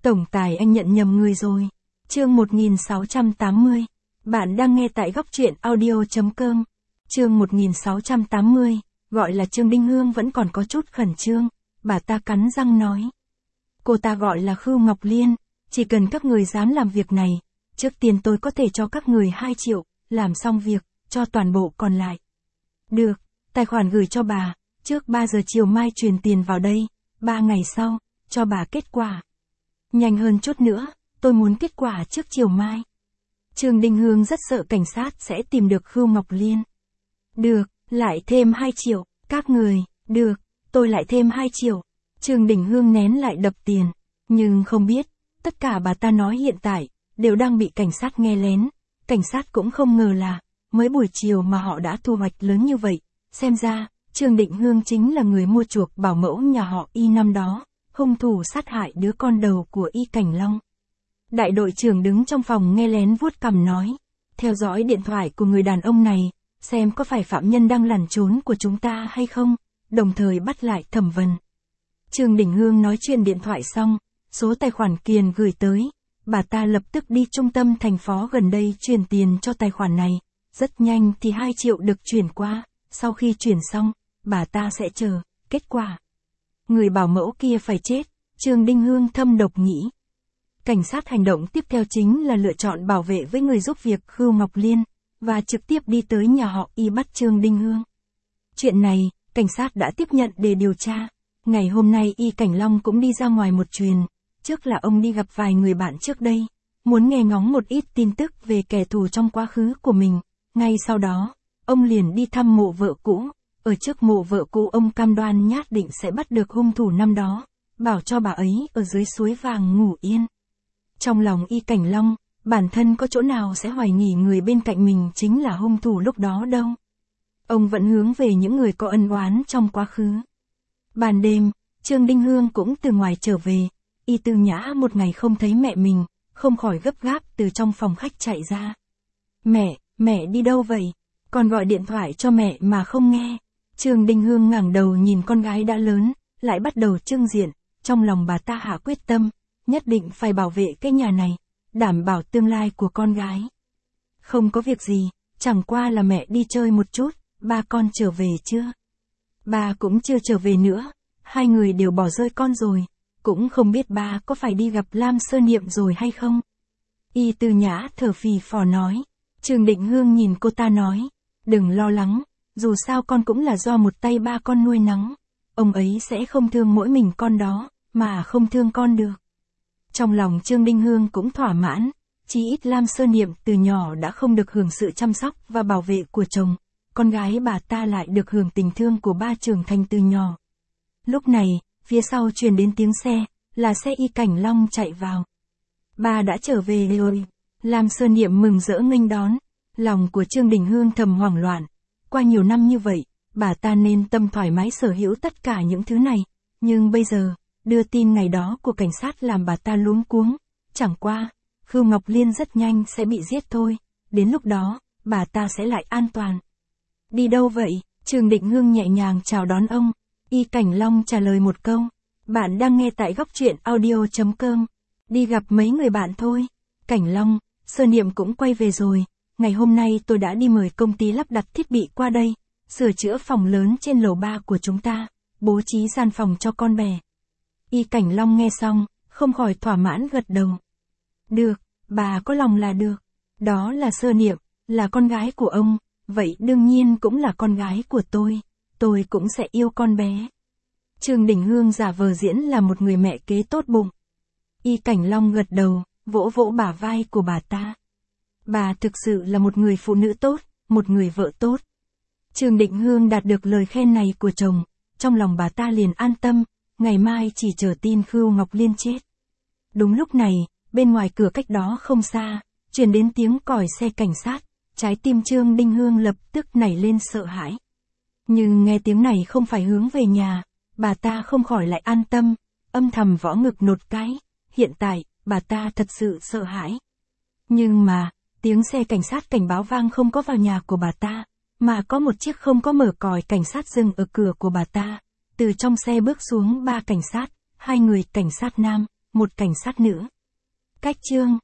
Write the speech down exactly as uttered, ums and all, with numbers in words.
Tổng tài anh nhận nhầm người rồi. Chương một nghìn sáu trăm tám mươi. Bạn đang nghe tại góc truyện audio chấm com. Chương một nghìn sáu trăm tám mươi, gọi là Trương Đinh Hương vẫn còn có chút khẩn trương, bà ta cắn răng nói. Cô ta gọi là Khưu Ngọc Liên, chỉ cần các người dám làm việc này, trước tiên tôi có thể cho các người hai triệu, làm xong việc, cho toàn bộ còn lại. Được, tài khoản gửi cho bà, trước ba giờ chiều mai truyền tiền vào đây, ba ngày sau, cho bà kết quả. Nhanh hơn chút nữa, tôi muốn kết quả trước chiều mai. Trương Đinh Hương rất sợ cảnh sát sẽ tìm được Khưu Ngọc Liên. Được, lại thêm hai triệu, các người, được, tôi lại thêm hai triệu. Trương Đinh Hương nén lại đập tiền, nhưng không biết, tất cả bà ta nói hiện tại, đều đang bị cảnh sát nghe lén. Cảnh sát cũng không ngờ là, mới buổi chiều mà họ đã thu hoạch lớn như vậy. Xem ra, Trương Đinh Hương chính là người mua chuộc bảo mẫu nhà họ Y năm đó, hung thủ sát hại đứa con đầu của Y Cảnh Long. Đại đội trưởng đứng trong phòng nghe lén vuốt cằm nói, theo dõi điện thoại của người đàn ông này, xem có phải phạm nhân đang lẩn trốn của chúng ta hay không, đồng thời bắt lại thẩm vấn. Trương Đinh Hương nói chuyện điện thoại xong, số tài khoản Kiền gửi tới, bà ta lập tức đi trung tâm thành phố gần đây chuyển tiền cho tài khoản này, rất nhanh thì hai triệu được chuyển qua, sau khi chuyển xong, bà ta sẽ chờ kết quả. Người bảo mẫu kia phải chết, Trương Đinh Hương thâm độc nghĩ. Cảnh sát hành động tiếp theo chính là lựa chọn bảo vệ với người giúp việc Khưu Ngọc Liên, và trực tiếp đi tới nhà họ Y bắt Trương Đinh Hương. Chuyện này, cảnh sát đã tiếp nhận để điều tra. Ngày hôm nay Y Cảnh Long cũng đi ra ngoài một chuyến, trước là ông đi gặp vài người bạn trước đây, muốn nghe ngóng một ít tin tức về kẻ thù trong quá khứ của mình. Ngay sau đó, ông liền đi thăm mộ vợ cũ, ở trước mộ vợ cũ ông cam đoan nhất định sẽ bắt được hung thủ năm đó, bảo cho bà ấy ở dưới suối vàng ngủ yên. Trong lòng Y Cảnh Long, bản thân có chỗ nào sẽ hoài nghi người bên cạnh mình chính là hung thủ lúc đó đâu. Ông vẫn hướng về những người có ân oán trong quá khứ. Ban đêm, Trương Đinh Hương cũng từ ngoài trở về, Y Tư Nhã một ngày không thấy mẹ mình, không khỏi gấp gáp từ trong phòng khách chạy ra. Mẹ, mẹ đi đâu vậy? Con gọi điện thoại cho mẹ mà không nghe. Trương Đinh Hương ngẩng đầu nhìn con gái đã lớn, lại bắt đầu trưng diện, trong lòng bà ta hạ quyết tâm, nhất định phải bảo vệ cái nhà này, đảm bảo tương lai của con gái. Không có việc gì, chẳng qua là mẹ đi chơi một chút, ba con trở về chưa? Ba cũng chưa trở về nữa, hai người đều bỏ rơi con rồi, cũng không biết ba có phải đi gặp Lam Sơ Niệm rồi hay không? Y Tư Nhã thở phì phò nói. Trương Đinh Hương nhìn cô ta nói, đừng lo lắng, dù sao con cũng là do một tay ba con nuôi nấng, ông ấy sẽ không thương mỗi mình con đó, mà không thương con được. Trong lòng Trương Đinh Hương cũng thỏa mãn, chí ít Lam Sơ Niệm từ nhỏ đã không được hưởng sự chăm sóc và bảo vệ của chồng, con gái bà ta lại được hưởng tình thương của ba trưởng thành từ nhỏ. Lúc này, phía sau truyền đến tiếng xe, là xe Y Cảnh Long chạy vào. Ba đã trở về rồi. Lam Sơ Niệm mừng rỡ nghênh đón, lòng của Trương Đinh Hương thầm hoảng loạn. Qua nhiều năm như vậy, bà ta nên tâm thoải mái sở hữu tất cả những thứ này, nhưng bây giờ, đưa tin ngày đó của cảnh sát làm bà ta luống cuống. Chẳng qua, Khưu Ngọc Liên rất nhanh sẽ bị giết thôi, đến lúc đó, bà ta sẽ lại an toàn. Đi đâu vậy? Trương Đinh Hương nhẹ nhàng chào đón ông. Y Cảnh Long trả lời một câu, bạn đang nghe tại góc truyện audio chấm com. Đi gặp mấy người bạn thôi. Cảnh Long, Sơ Niệm cũng quay về rồi, ngày hôm nay tôi đã đi mời công ty lắp đặt thiết bị qua đây, sửa chữa phòng lớn trên lầu ba của chúng ta, bố trí gian phòng cho con bè. Y Cảnh Long nghe xong, không khỏi thỏa mãn gật đầu. Được, bà có lòng là được. Đó là Sơ Niệm, là con gái của ông, vậy đương nhiên cũng là con gái của tôi, tôi cũng sẽ yêu con bé. Trương Đinh Hương giả vờ diễn là một người mẹ kế tốt bụng. Y Cảnh Long gật đầu, vỗ vỗ bả vai của bà ta. Bà thực sự là một người phụ nữ tốt, một người vợ tốt. Trương Đinh Hương đạt được lời khen này của chồng, trong lòng bà ta liền an tâm, ngày mai chỉ chờ tin Khưu Ngọc Liên chết. Đúng lúc này, bên ngoài cửa cách đó không xa, truyền đến tiếng còi xe cảnh sát, trái tim Trương Đinh Hương lập tức nảy lên sợ hãi. Nhưng nghe tiếng này không phải hướng về nhà, bà ta không khỏi lại an tâm, âm thầm võ ngực nột cái, hiện tại, bà ta thật sự sợ hãi. Nhưng mà, tiếng xe cảnh sát cảnh báo vang không có vào nhà của bà ta, mà có một chiếc không có mở còi cảnh sát dừng ở cửa của bà ta. Từ trong xe bước xuống ba cảnh sát, hai người cảnh sát nam, một cảnh sát nữ. Cách chương